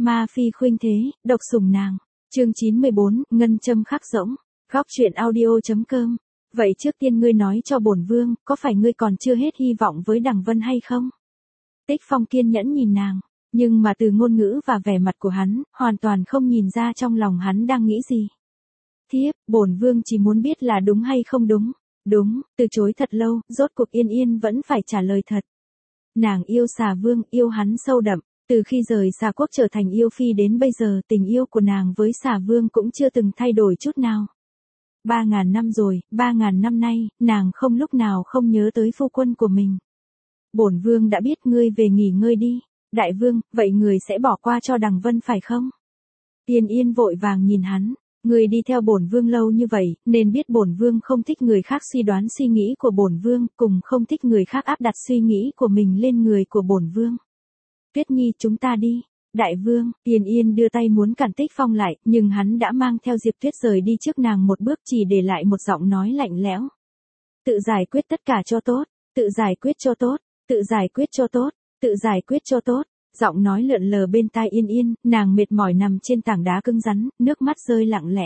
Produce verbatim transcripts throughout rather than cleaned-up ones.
Ma phi khuynh thế, độc sủng nàng. Chương chín mươi bốn, ngân châm khắc rỗng. Góc truyện audio.com. Vậy trước tiên ngươi nói cho bổn vương, có phải ngươi còn chưa hết hy vọng với Đằng Vân hay không? Tích Phong kiên nhẫn nhìn nàng, nhưng mà từ ngôn ngữ và vẻ mặt của hắn, hoàn toàn không nhìn ra trong lòng hắn đang nghĩ gì. Thiếp, bổn vương chỉ muốn biết là đúng hay không đúng. Đúng, từ chối thật lâu, rốt cuộc Yên Yên vẫn phải trả lời thật. Nàng yêu Xà Vương, yêu hắn sâu đậm, từ khi rời Xà Quốc trở thành yêu phi đến bây giờ, tình yêu của nàng với Xà Vương cũng chưa từng thay đổi chút nào. Ba ngàn năm rồi, ba ngàn năm nay, nàng không lúc nào không nhớ tới phu quân của mình. Bổn vương đã biết, ngươi về nghỉ ngơi đi. Đại vương, vậy người sẽ bỏ qua cho Đằng Vân phải không? Yên Yên vội vàng nhìn hắn. Người đi theo bổn vương lâu như vậy, nên biết bổn vương không thích người khác suy đoán suy nghĩ của bổn vương, cùng không thích người khác áp đặt suy nghĩ của mình lên người của bổn vương. Tuyết Nhi, chúng ta đi. Đại vương, Yên Yên đưa tay muốn cản Tích Phong lại, nhưng hắn đã mang theo Diệp Tuyết rời đi trước nàng một bước, chỉ để lại một giọng nói lạnh lẽo. Tự giải quyết tất cả cho tốt, tự giải quyết cho tốt, tự giải quyết cho tốt, tự giải quyết cho tốt. Giọng nói lượn lờ bên tai Yên Yên, nàng mệt mỏi nằm trên tảng đá cứng rắn, nước mắt rơi lặng lẽ.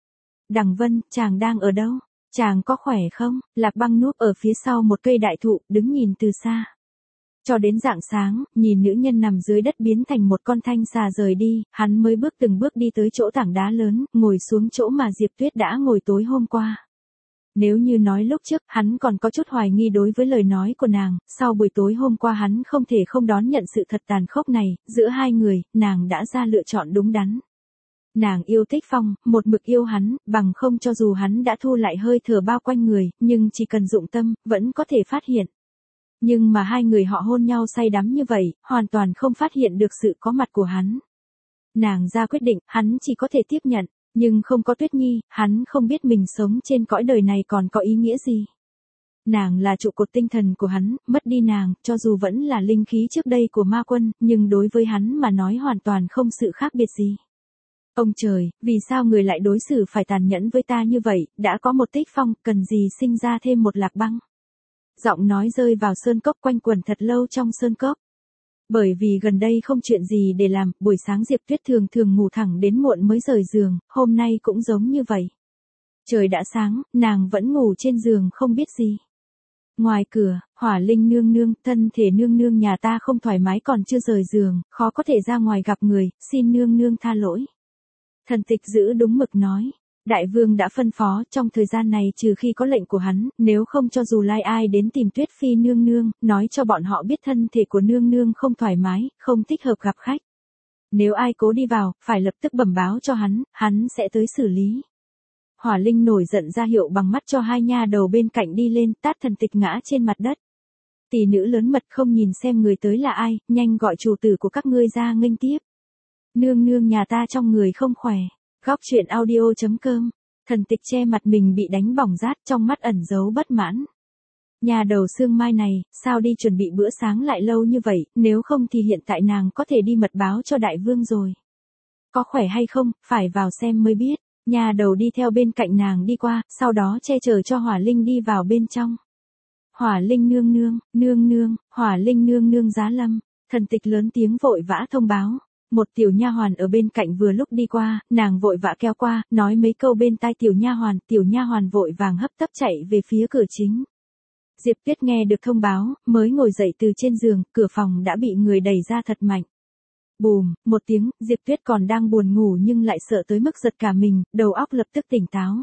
Đằng Vân, chàng đang ở đâu? Chàng có khỏe không? Lạc Băng núp ở phía sau một cây đại thụ, đứng nhìn từ xa. Cho đến rạng sáng, nhìn nữ nhân nằm dưới đất biến thành một con thanh xà rời đi, hắn mới bước từng bước đi tới chỗ tảng đá lớn, ngồi xuống chỗ mà Diệp Tuyết đã ngồi tối hôm qua. Nếu như nói lúc trước, hắn còn có chút hoài nghi đối với lời nói của nàng, sau buổi tối hôm qua hắn không thể không đón nhận sự thật tàn khốc này, giữa hai người, nàng đã ra lựa chọn đúng đắn. Nàng yêu Tích Phong, một mực yêu hắn, bằng không cho dù hắn đã thu lại hơi thở bao quanh người, nhưng chỉ cần dụng tâm, vẫn có thể phát hiện. Nhưng mà hai người họ hôn nhau say đắm như vậy, hoàn toàn không phát hiện được sự có mặt của hắn. Nàng ra quyết định, hắn chỉ có thể tiếp nhận. Nhưng không có Tuyết Nhi, hắn không biết mình sống trên cõi đời này còn có ý nghĩa gì. Nàng là trụ cột tinh thần của hắn, mất đi nàng, cho dù vẫn là linh khí trước đây của ma quân, nhưng đối với hắn mà nói hoàn toàn không sự khác biệt gì. Ông trời, vì sao người lại đối xử phải tàn nhẫn với ta như vậy, đã có một Tích Phong, cần gì sinh ra thêm một Lạc Băng. Giọng nói rơi vào sơn cốc quanh quẩn thật lâu trong sơn cốc. Bởi vì gần đây không chuyện gì để làm, buổi sáng Diệp Tuyết thường thường ngủ thẳng đến muộn mới rời giường, hôm nay cũng giống như vậy. Trời đã sáng, nàng vẫn ngủ trên giường không biết gì. Ngoài cửa, Hỏa Linh nương nương, thân thể nương nương nhà ta không thoải mái còn chưa rời giường, khó có thể ra ngoài gặp người, xin nương nương tha lỗi. Thần Tịch giữ đúng mực nói. Đại vương đã phân phó, trong thời gian này trừ khi có lệnh của hắn, nếu không cho dù lai ai đến tìm Tuyết Phi nương nương, nói cho bọn họ biết thân thể của nương nương không thoải mái, không thích hợp gặp khách. Nếu ai cố đi vào, phải lập tức bẩm báo cho hắn, hắn sẽ tới xử lý. Hỏa Linh nổi giận ra hiệu bằng mắt cho hai nha đầu bên cạnh đi lên, tát Thần Tịch ngã trên mặt đất. Tỷ nữ lớn mật không nhìn xem người tới là ai, nhanh gọi chủ tử của các ngươi ra nghênh tiếp. Nương nương nhà ta trong người không khỏe. Góc truyện audio.com. Thần Tịch che mặt mình bị đánh bỏng rát, trong mắt ẩn giấu bất mãn. Nhà đầu Sương Mai này, sao đi chuẩn bị bữa sáng lại lâu như vậy, nếu không thì hiện tại nàng có thể đi mật báo cho đại vương rồi. Có khỏe hay không, phải vào xem mới biết. Nhà đầu đi theo bên cạnh nàng đi qua, sau đó che chở cho Hỏa Linh đi vào bên trong. Hỏa Linh nương nương, nương nương, Hỏa Linh nương nương giá lâm. Thần Tịch lớn tiếng vội vã thông báo. Một tiểu nha hoàn ở bên cạnh vừa lúc đi qua, nàng vội vã kéo qua, nói mấy câu bên tai tiểu nha hoàn, tiểu nha hoàn vội vàng hấp tấp chạy về phía cửa chính. Diệp Tuyết nghe được thông báo, mới ngồi dậy từ trên giường, cửa phòng đã bị người đẩy ra thật mạnh. Bùm, một tiếng, Diệp Tuyết còn đang buồn ngủ nhưng lại sợ tới mức giật cả mình, đầu óc lập tức tỉnh táo.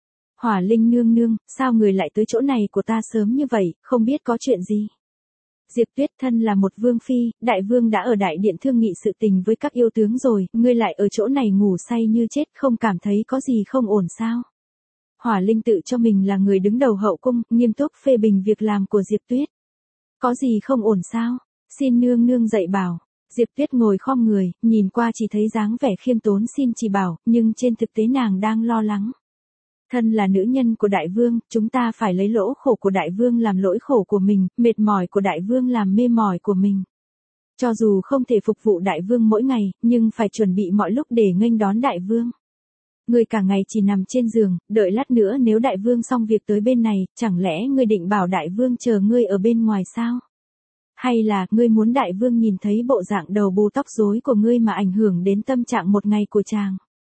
Hỏa Linh nương nương, sao người lại tới chỗ này của ta sớm như vậy, không biết có chuyện gì? Diệp Tuyết thân là một vương phi, đại vương đã ở đại điện thương nghị sự tình với các yêu tướng rồi, ngươi lại ở chỗ này ngủ say như chết, không cảm thấy có gì không ổn sao? Hỏa Linh tự cho mình là người đứng đầu hậu cung, nghiêm túc phê bình việc làm của Diệp Tuyết. Có gì không ổn sao? Xin nương nương dạy bảo. Diệp Tuyết ngồi khom người, nhìn qua chỉ thấy dáng vẻ khiêm tốn xin chỉ bảo, nhưng trên thực tế nàng đang lo lắng. Thân là nữ nhân của đại vương, chúng ta phải lấy lỗ khổ của đại vương làm lỗi khổ của mình, mệt mỏi của đại vương làm mê mỏi của mình. Cho dù không thể phục vụ đại vương mỗi ngày, nhưng phải chuẩn bị mọi lúc để nghênh đón đại vương. Ngươi cả ngày chỉ nằm trên giường, đợi lát nữa nếu đại vương xong việc tới bên này, chẳng lẽ ngươi định bảo đại vương chờ ngươi ở bên ngoài sao? Hay là, ngươi muốn đại vương nhìn thấy bộ dạng đầu bù tóc rối của ngươi mà ảnh hưởng đến tâm trạng một ngày của chàng?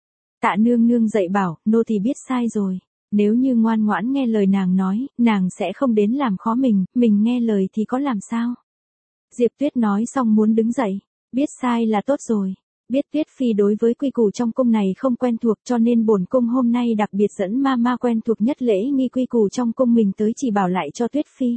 Tạ nương nương dạy bảo, nô tỳ biết sai rồi. Nếu như ngoan ngoãn nghe lời nàng nói, nàng sẽ không đến làm khó mình, mình nghe lời thì có làm sao? Diệp Tuyết nói xong muốn đứng dậy. Biết sai là tốt rồi. Biết Tuyết Phi đối với quy củ trong cung này không quen thuộc cho nên bổn cung hôm nay đặc biệt dẫn ma ma quen thuộc nhất lễ nghi quy củ trong cung mình tới chỉ bảo lại cho Tuyết Phi.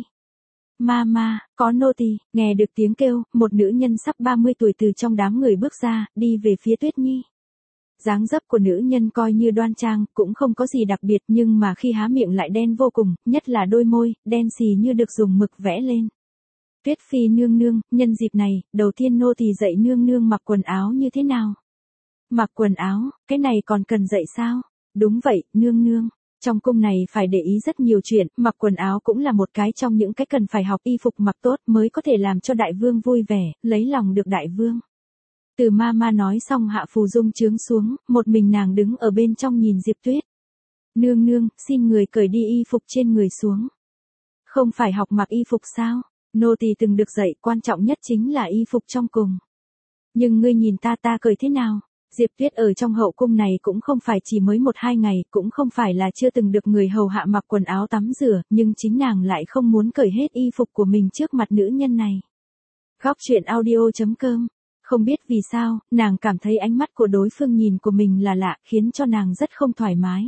Ma ma, có nô tỳ. Nghe được tiếng kêu, một nữ nhân sắp ba mươi tuổi từ trong đám người bước ra, đi về phía Tuyết Nhi. Dáng dấp của nữ nhân coi như đoan trang, cũng không có gì đặc biệt nhưng mà khi há miệng lại đen vô cùng, nhất là đôi môi, đen xì như được dùng mực vẽ lên. Tuyết Phi nương nương, nhân dịp này, đầu tiên nô tỳ dạy nương nương mặc quần áo như thế nào? Mặc quần áo, cái này còn cần dạy sao? Đúng vậy, nương nương. Trong cung này phải để ý rất nhiều chuyện, mặc quần áo cũng là một cái trong những cái cần phải học, y phục mặc tốt mới có thể làm cho đại vương vui vẻ, lấy lòng được đại vương. Từ ma ma nói xong hạ phù dung trướng xuống, một mình nàng đứng ở bên trong nhìn Diệp Tuyết. Nương nương, xin người cởi đi y phục trên người xuống. Không phải học mặc y phục sao? Nô tỳ từng được dạy, quan trọng nhất chính là y phục trong cùng. Nhưng ngươi nhìn ta ta cởi thế nào? Diệp Tuyết ở trong hậu cung này cũng không phải chỉ mới một hai ngày, cũng không phải là chưa từng được người hầu hạ mặc quần áo tắm rửa, nhưng chính nàng lại không muốn cởi hết y phục của mình trước mặt nữ nhân này. Góc truyện audio chấm com. Không biết vì sao, nàng cảm thấy ánh mắt của đối phương nhìn của mình là lạ, khiến cho nàng rất không thoải mái.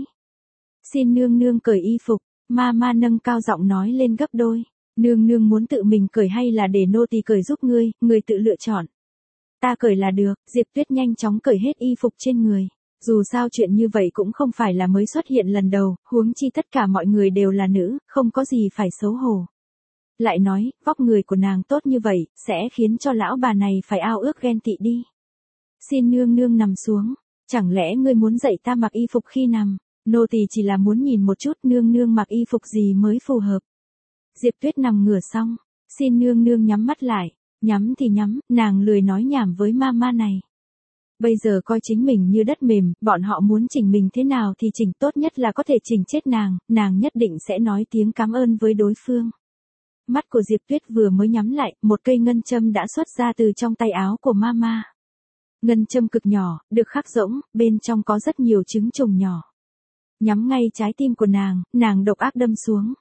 Xin nương nương cởi y phục, ma ma nâng cao giọng nói lên gấp đôi. Nương nương muốn tự mình cởi hay là để nô tỳ cởi giúp ngươi, ngươi tự lựa chọn. Ta cởi là được. Diệp Tuyết nhanh chóng cởi hết y phục trên người. Dù sao chuyện như vậy cũng không phải là mới xuất hiện lần đầu, huống chi tất cả mọi người đều là nữ, không có gì phải xấu hổ. Lại nói, vóc người của nàng tốt như vậy, sẽ khiến cho lão bà này phải ao ước ghen tị đi. Xin nương nương nằm xuống. Chẳng lẽ ngươi muốn dạy ta mặc y phục khi nằm? Nô tỳ chỉ là muốn nhìn một chút nương nương mặc y phục gì mới phù hợp. Diệp Tuyết nằm ngửa xong. Xin nương nương nhắm mắt lại. Nhắm thì nhắm, nàng lười nói nhảm với ma ma này. Bây giờ coi chính mình như đất mềm, bọn họ muốn chỉnh mình thế nào thì chỉnh, tốt nhất là có thể chỉnh chết nàng, nàng nhất định sẽ nói tiếng cảm ơn với đối phương. Mắt của Diệp Tuyết vừa mới nhắm lại, một cây ngân châm đã xuất ra từ trong tay áo của Mama. Ngân châm cực nhỏ, được khắc rỗng, bên trong có rất nhiều trứng trùng nhỏ. Nhắm ngay trái tim của nàng, nàng độc ác đâm xuống.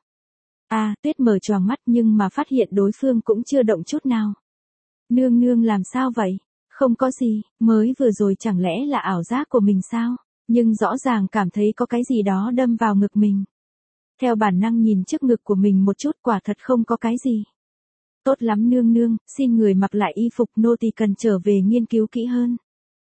À, Tuyết mở choàng mắt nhưng mà phát hiện đối phương cũng chưa động chút nào. Nương nương làm sao vậy? Không có gì, mới vừa rồi chẳng lẽ là ảo giác của mình sao? Nhưng rõ ràng cảm thấy có cái gì đó đâm vào ngực mình. Theo bản năng nhìn trước ngực của mình một chút, quả thật không có cái gì. Tốt lắm nương nương, xin người mặc lại y phục, nô tỳ cần trở về nghiên cứu kỹ hơn.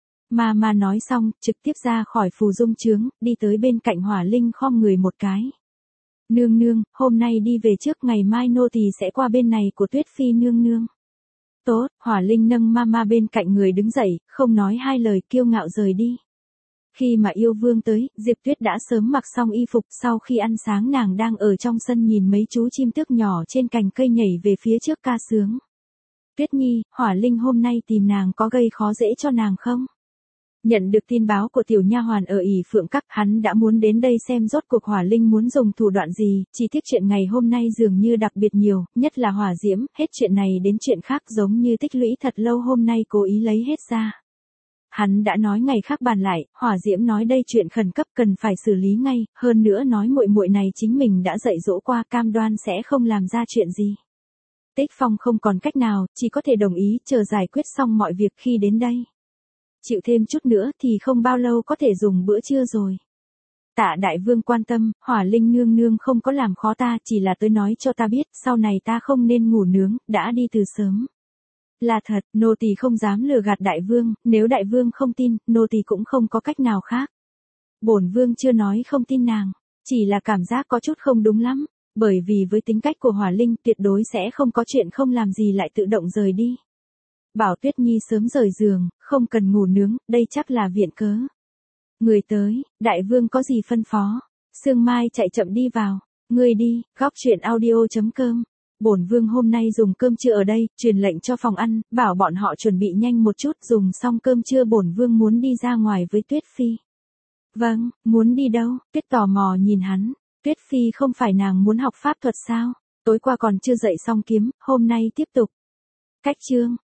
Ma ma nói xong, trực tiếp ra khỏi phù dung trướng, đi tới bên cạnh Hỏa Linh khom người một cái. Nương nương, hôm nay đi về trước, ngày mai nô tỳ sẽ qua bên này của Tuyết Phi nương nương. Tốt, Hỏa Linh nâng ma ma bên cạnh người đứng dậy, không nói hai lời, kiêu ngạo rời đi. Khi mà yêu vương tới, Diệp Tuyết đã sớm mặc xong y phục, sau khi ăn sáng nàng đang ở trong sân nhìn mấy chú chim tước nhỏ trên cành cây nhảy về phía trước ca sướng. Tuyết Nhi, Hỏa Linh hôm nay tìm nàng có gây khó dễ cho nàng không? Nhận được tin báo của tiểu nha hoàn ở ỷ Phượng Các, hắn đã muốn đến đây xem rốt cuộc Hỏa Linh muốn dùng thủ đoạn gì, chi tiết chuyện ngày hôm nay dường như đặc biệt nhiều, nhất là hỏa diễm, hết chuyện này đến chuyện khác giống như tích lũy thật lâu hôm nay cố ý lấy hết ra. Hắn đã nói ngày khác bàn lại, hỏa diễm nói đây chuyện khẩn cấp cần phải xử lý ngay, hơn nữa nói muội muội này chính mình đã dạy dỗ qua, cam đoan sẽ không làm ra chuyện gì. Tích Phong không còn cách nào, chỉ có thể đồng ý chờ giải quyết xong mọi việc khi đến đây. Chịu thêm chút nữa thì không bao lâu có thể dùng bữa trưa rồi. Tạ đại vương quan tâm, Hỏa Linh nương nương không có làm khó ta, chỉ là tới nói cho ta biết, sau này ta không nên ngủ nướng, đã đi từ sớm. Là thật, nô tỳ không dám lừa gạt đại vương, nếu đại vương không tin, nô tỳ cũng không có cách nào khác. Bổn vương chưa nói không tin nàng, chỉ là cảm giác có chút không đúng lắm, bởi vì với tính cách của Hỏa Linh tuyệt đối sẽ không có chuyện không làm gì lại tự động rời đi. Bảo Tuyết Nhi sớm rời giường, không cần ngủ nướng, đây chắc là viện cớ. Người tới, đại vương có gì phân phó? Sương Mai chạy chậm đi vào, ngươi đi, góc truyện audio chấm com. Bổn vương hôm nay dùng cơm trưa ở đây, truyền lệnh cho phòng ăn, bảo bọn họ chuẩn bị nhanh một chút, dùng xong cơm trưa bổn vương muốn đi ra ngoài với Tuyết Phi. Vâng, muốn đi đâu? Tuyết tò mò nhìn hắn, Tuyết Phi không phải nàng muốn học pháp thuật sao? Tối qua còn chưa dậy xong kiếm, hôm nay tiếp tục. Cách chương